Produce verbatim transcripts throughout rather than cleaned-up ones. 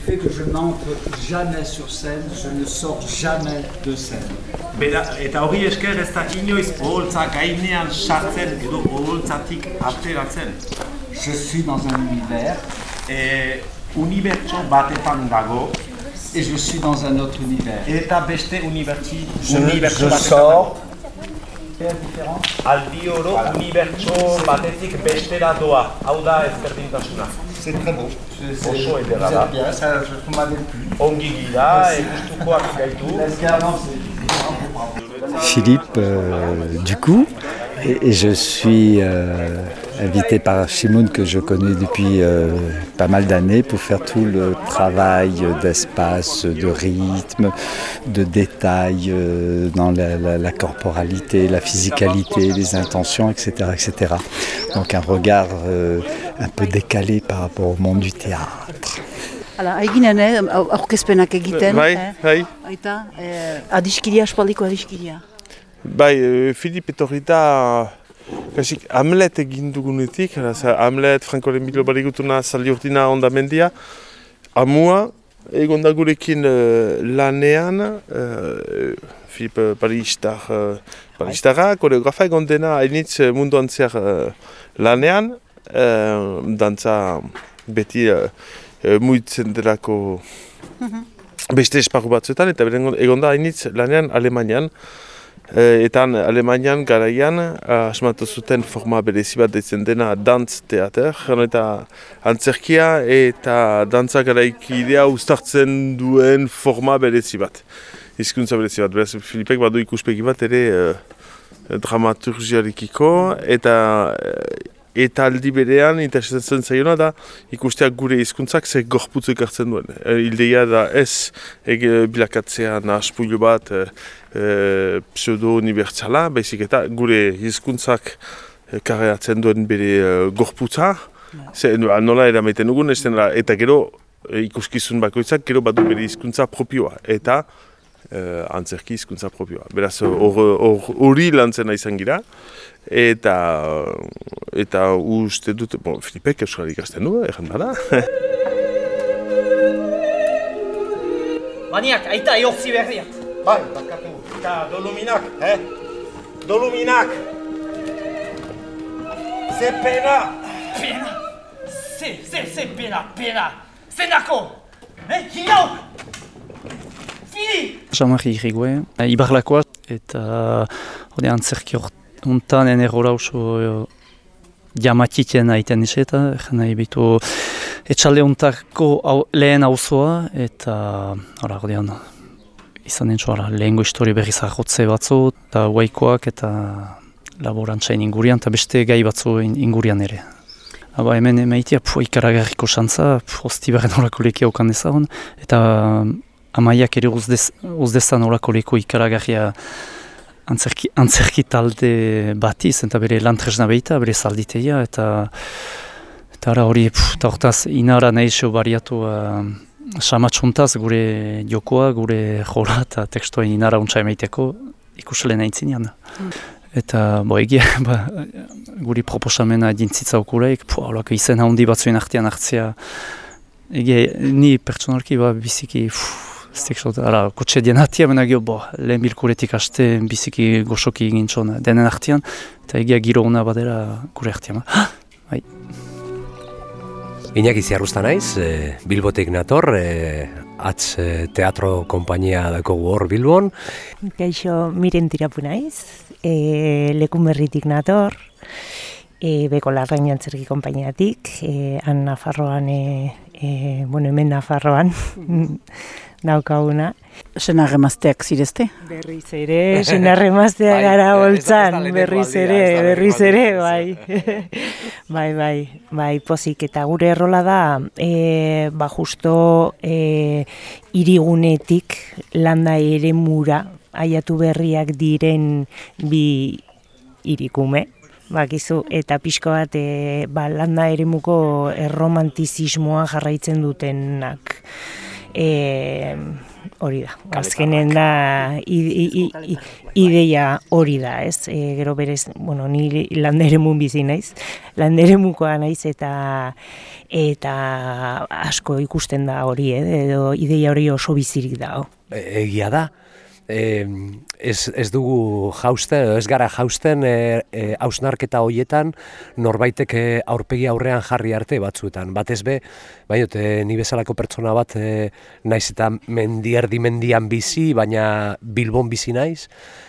fait que je n'entre jamais sur scène, je ne sors jamais de scène. Bera, eta hori esker ez da inoiz oholtza gainean sartzen edo oholtzatik ateratzen. Je suis dans un univers. E, unibertso batetan dago. Et je suis dans un autre univers. Eta beste unibertsi, Je, unibertso je batetan sors. dago. C'est différent. Aldi oro voilà. Unibertso batetik bestera doa. Hau da ezberdintasuna. C'est très beau. Je, c'est, Oso ederra vous da. êtes bien, ça, je, vous m'avez plu. Ongi gira, gustukoak gaitu. Laisse bien avancer. Bravo, bravo. Philippe euh, Ducou, et, et je suis euh, invité par Shimoun que je connais depuis euh, pas mal d'années pour faire tout le travail d'espace, de rythme, de détails euh, dans la, la, la corporalité, la physicalité, les intentions, et cetera, et cetera. Donc un regard euh, un peu décalé par rapport au monde du théâtre. Hala, eginen, eh, aurkezpenak egiten, Bai, eh, bai. eta eh, adiskiria, espaldiko adiskiria. Bai, e, Filip etorri da, kasik Hamlet egin dugunetik, Hamlet, Franco Emilio Barigutuna, Zaldi Urtina, Ondamendia, amua, egon da gurekin uh, lanean, uh, Filip Paristar, uh, Paristara, koreografa egon dena hainitz munduan zer uh, lanean, uh, dantza beti uh, muitzen delako beste esparru batzuetan, eta egon da hainitz lanean Alemanian. Eta Alemanian garaian asmatu zuten forma berezi bat deitzen dena dantz teater, eta antzerkia eta dantza garaikidea uztartzen duen forma berezi bat. Hizkuntza berezi bat, beraz Filipek badu ikuspegi bat ere uh, dramaturgiarekiko, eta Eta aldi berean, interesatzen zaiona da, ikusteak gure hizkuntzak ze gorputz ekartzen duen. E, Hildeia da ez ege bilakatzea nahaspuilo bat e, e, pseudo-unibertsala, baizik eta gure hizkuntzak kareatzen duen bere e, gorputza. Ze, nola eramaiten dugun, eta gero e, ikuskizun bakoitzak gero badu bere hizkuntza propioa. Eta e, antzerki hizkuntza propioa. Beraz, hori lantzen izan gira. Eta, eta uste dut, bon, Filipek euskal ikasten du, erran bada. Maniak, aita eortzi berriak. Bai, bakatu, eta doluminak, eh? Doluminak! Ze pena! Pena! Ze, ze, ze pena, pena! Zenako! Eh, hinauk! Fili! Jean-Marie Irigoye, Ibarlakoa, eta hori antzerki hontan enerora oso jamatiten aiten izeta, egin nahi bitu etxalde hontako lehen auzoa, eta hori hori izan dintzu lehengo histori berriz arrotze batzu, eta huaikoak eta laborantzain ingurian, eta beste gai batzu ingurian ere. Aba hemen emaitia ikaragarriko xantza, hostibaren horako leke haukan ezagun, eta amaiak ere uzdezan horako leko ikaragarria Antzerki, antzerki talde batiz, eta bere lantresna behita, bere zalditeia, eta eta hori, eta hortaz, inara nahi zeo bariatu uh, samatxuntaz gure jokoa, gure jola eta tekstua inara untsa emaiteko ikusle nahi zinean. Mm. Eta, bo, egia, ba, guri proposamena dintzitza okulaik, holako izen handi batzuen artean hartzea, egia, ni pertsonalki, ba, biziki, pff, Ara, kotxe dien hatia, mena gio, bo, lehen bilkuretik haste biziki goxoki egin txon denen artean, eta egia giro hona badera gure artean. Bai. Iñaki Ziarruzta naiz, e, Bilbotik nator, e, atz e, teatro kompainia dako hor Bilbon. Kaixo, Miren Tirapu naiz, e, Lekunberritik nator, e, Beko Larrain Antzerki konpainiatik, e, han Nafarroan, e, e, bueno, hemen Nafarroan, daukaguna. Senarremazteak zirezte? Berriz ere, senarremazteak gara holtzan, berriz ere, berriz ere, bai. Bai, bai, bai, pozik, eta gure errola da, e, ba, justo e, irigunetik landa ere mura, aiatu berriak diren bi irikume. Bakizu, eta pixko bat e, ba, landa eremuko erromantizismoa jarraitzen dutenak. E, hori da, azkenen da i, i, i, ideia hori da, ez? E, gero berez, bueno, ni landeremun bizi naiz, landeremukoa naiz eta eta asko ikusten da hori, eh? Edo ideia hori oso bizirik dago. Egia da. E, ez, ez dugu jausten, edo ez gara jausten e, e, hausnarketa horietan norbaitek aurpegi aurrean jarri arte batzuetan. Batez be, bainot, e, ni bezalako pertsona bat e, naiz eta mendierdi mendian bizi, baina Bilbon bizi naiz,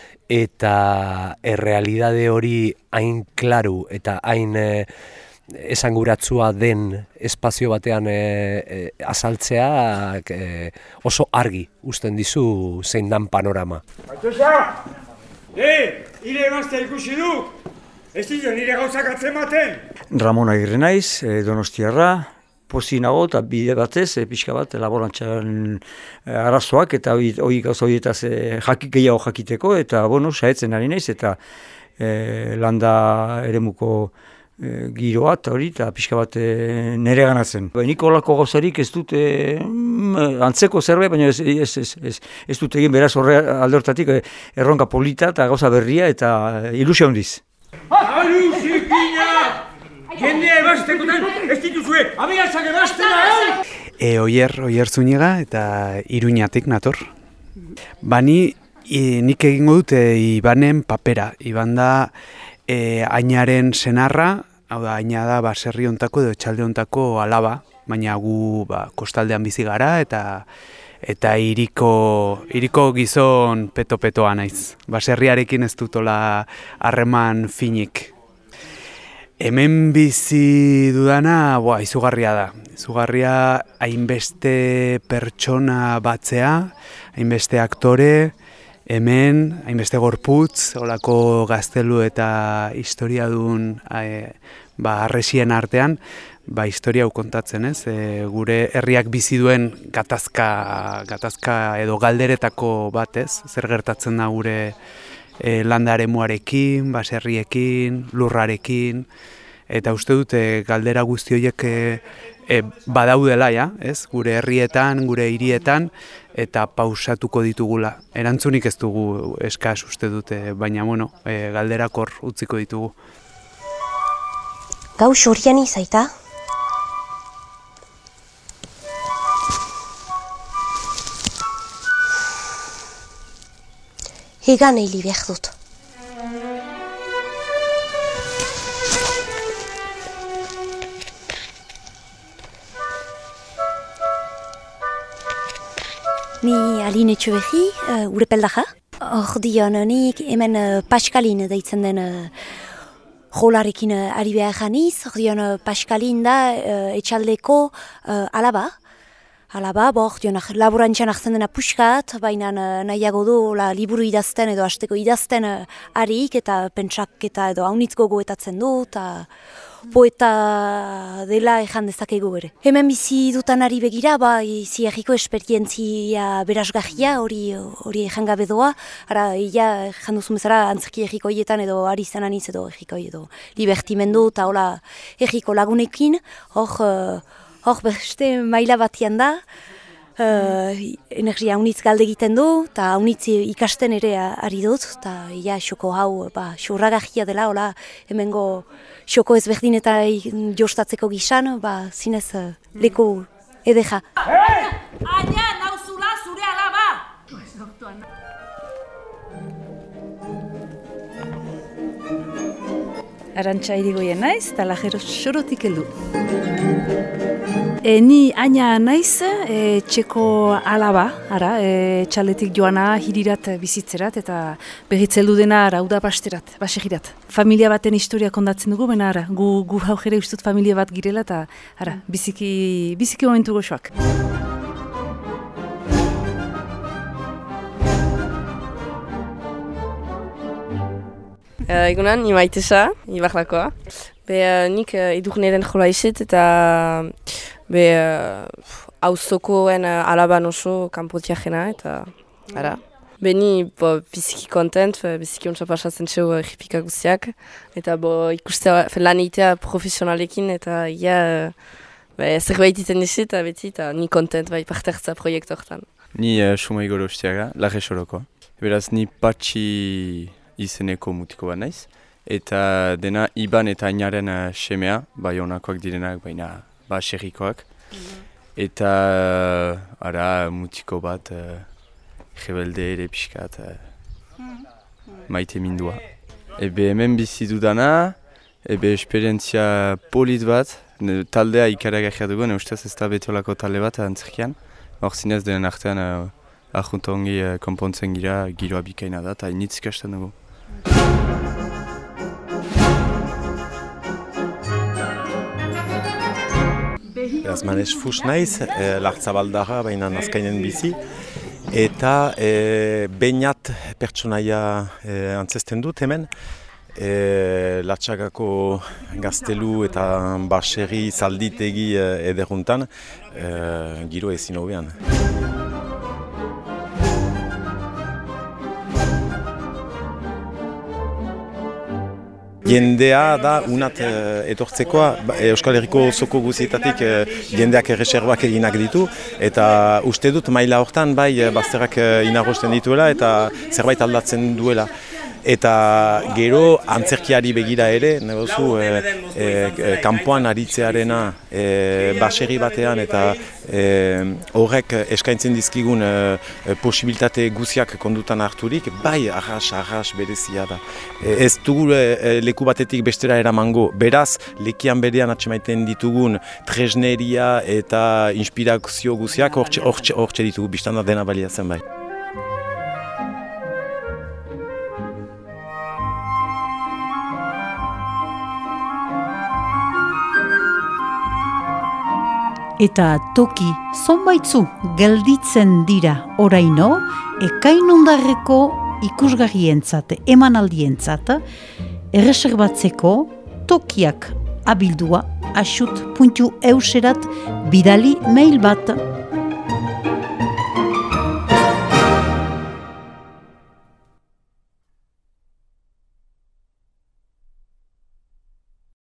eta errealidade hori hain klaru eta hain e, esanguratsua den espazio batean e, e, azaltzea e, oso argi uzten dizu zein dan panorama. Baitosa! Eh, hile emaztea ikusi du! Ez dira nire gauzak atzematen! Ramon Agirre naiz, e, Donostiarra, pozi nago eta bide batez, e, pixka bat, laborantxan e, arazoak eta hori gauza horietaz e, jakik gehiago jakiteko eta, bueno, saetzen ari naiz eta e, landa eremuko E, giroa eta hori eta pixka bat e, nere ganatzen. Nik olako gauzarik ez dut e, antzeko zerbait, baina ez, ez, ez, ez, ez dut egin beraz horre aldortatik e, erronka polita eta gauza berria eta ilusio handiz. Alu, zikina! Jendea ebastekotan ez dituzue, amigatzak ebastena, eh? E, oier, oier Zuniga eta Iruñatik nator. Bani, e, nik egingo dute Ibanen papera. Iban da e, Ainaren senarra, hau da, Aina da baserri hontako edo etxalde hontako alaba, baina gu ba, kostaldean bizi gara eta eta iriko, iriko gizon peto-petoa naiz. Baserriarekin ez dutola harreman finik. Hemen bizi dudana, boa, izugarria da. Izugarria hainbeste pertsona batzea, hainbeste aktore, hemen, hainbeste gorputz, olako gaztelu eta historiadun e, ba, arresien artean, ba, historia hau kontatzen, ez? E, gure herriak bizi duen gatazka, gatazka edo galderetako bat, ez? Zer gertatzen da gure e, landaremuarekin, baserriekin, lurrarekin, eta uste dute galdera guzti horiek e, e, badaudela, ja, ez? Gure herrietan, gure hirietan, eta pausatuko ditugula. Erantzunik ez dugu eskas uste dute, baina bueno, e, galderak hor utziko ditugu. Gau xorian izaita? Hegan hili behar dut. Ni Aline Etxeberri, uh, urepeldaja. Hor dion, nik hemen uh, Paskalin deitzen den uh, jolarekin uh, ari behar janiz. Hor dion, uh, Paskalin da uh, etxaldeko uh, alaba. Alaba, bo, hor dion, laborantxan hartzen dena puskat, baina uh, nahiago du la, liburu idazten edo hasteko idazten uh, harik eta pentsak eta edo haunitz gogoetatzen du, eta poeta dela ejan dezakegu ere. Hemen bizi dutan ari begira, ba, ziarriko esperientzia berazgarria hori hori ejan gabe doa. Ara, ia ejan duzun bezala antzerki erriko hietan edo ari zen aniz edo erriko edo libertimendu eta hola erriko lagunekin, hor, hor beste maila batian da. Uh, energia haunitz galde egiten du, eta haunitz ikasten ere ari dut, eta ia xoko hau ba, xurragarria dela, hola, hemengo xoko ezberdin eta jostatzeko gizan, ba, zinez uh, leku edeja. Hey! Aina, nauzula zure alaba! Arantxa irigoien naiz, eta lajero xorotik heldu. E, ni Aina naiz, e, txeko alaba, ara, e, txaletik joana hirirat bizitzerat, eta berritzeldu dena ara, uda basterat, basegirat. Familia baten historia kondatzen dugu, bena ara, gu, gu haujere ustut familia bat girela, eta ara, biziki, biziki momentu goxoak. Uh, egunan, ni Maitesa, Ibarlakoa. Be, uh, nik uh, edurneren jola izet eta be, uh, auzokoen uh, alaban oso kanpotia jena eta ara. Be, ni bo, biziki kontent, biziki ontsa pasatzen zeu uh, jipika guztiak. Eta bo, ikuste lan egitea profesionalekin eta ia uh, Be, zerbait iten dizi eta beti, eta ni kontent bai parte hartza proiektu hortan. Ni uh, Sumai Gorostiaga, Larre Sorokoa. Beraz, ni Patxi izeneko mutiko bat naiz. Eta dena Iban eta Ainaren uh, semea, bai honakoak direnak, baina baserrikoak. Eta uh, ara mutiko bat uh, rebelde ere pixkat uh, maite mindua. Ebe hemen bizi dudana, ebe esperientzia polit bat, taldea ikaragarria dugu, ne ustez ez da betiolako talde bat antzerkian. Hor zinez denen artean uh, ahunta ongi uh, konpontzen gira, giroa bikaina da, eta initz ikasten dugu. Beraz, Manes Fus naiz, e, Lartzabaldarra, baina nazkainen bizi, eta e, Beñat pertsonaia e, antzesten dut hemen, e, Latxagako gaztelu eta baserri zalditegi e, ederuntan, e, giro ezin hobean. Jendea da unat e, etortzekoa, Euskal Herriko zoko guzietatik e, jendeak erreserbak eginak ditu, eta uste dut maila hortan bai bazterrak e, inarrosten dituela eta zerbait aldatzen duela. Eta gero antzerkiari begira ere, negozu, e, e, kanpoan aritzearena e, baserri batean eta e, horrek eskaintzen dizkigun e, posibilitate guziak kondutan harturik, bai arras, arras berezia da. E, ez dugu e, leku batetik bestera eramango, beraz, lekian berean atxemaiten ditugun tresneria eta inspirazio guziak hortxe ditugu, biztanda dena baliatzen bai. Eta toki zonbaitzu gelditzen dira oraino, ekainondarreko ikusgarrientzat, emanaldientzat, erreserbatzeko tokiak abildua asut puntu euserat bidali mail bat.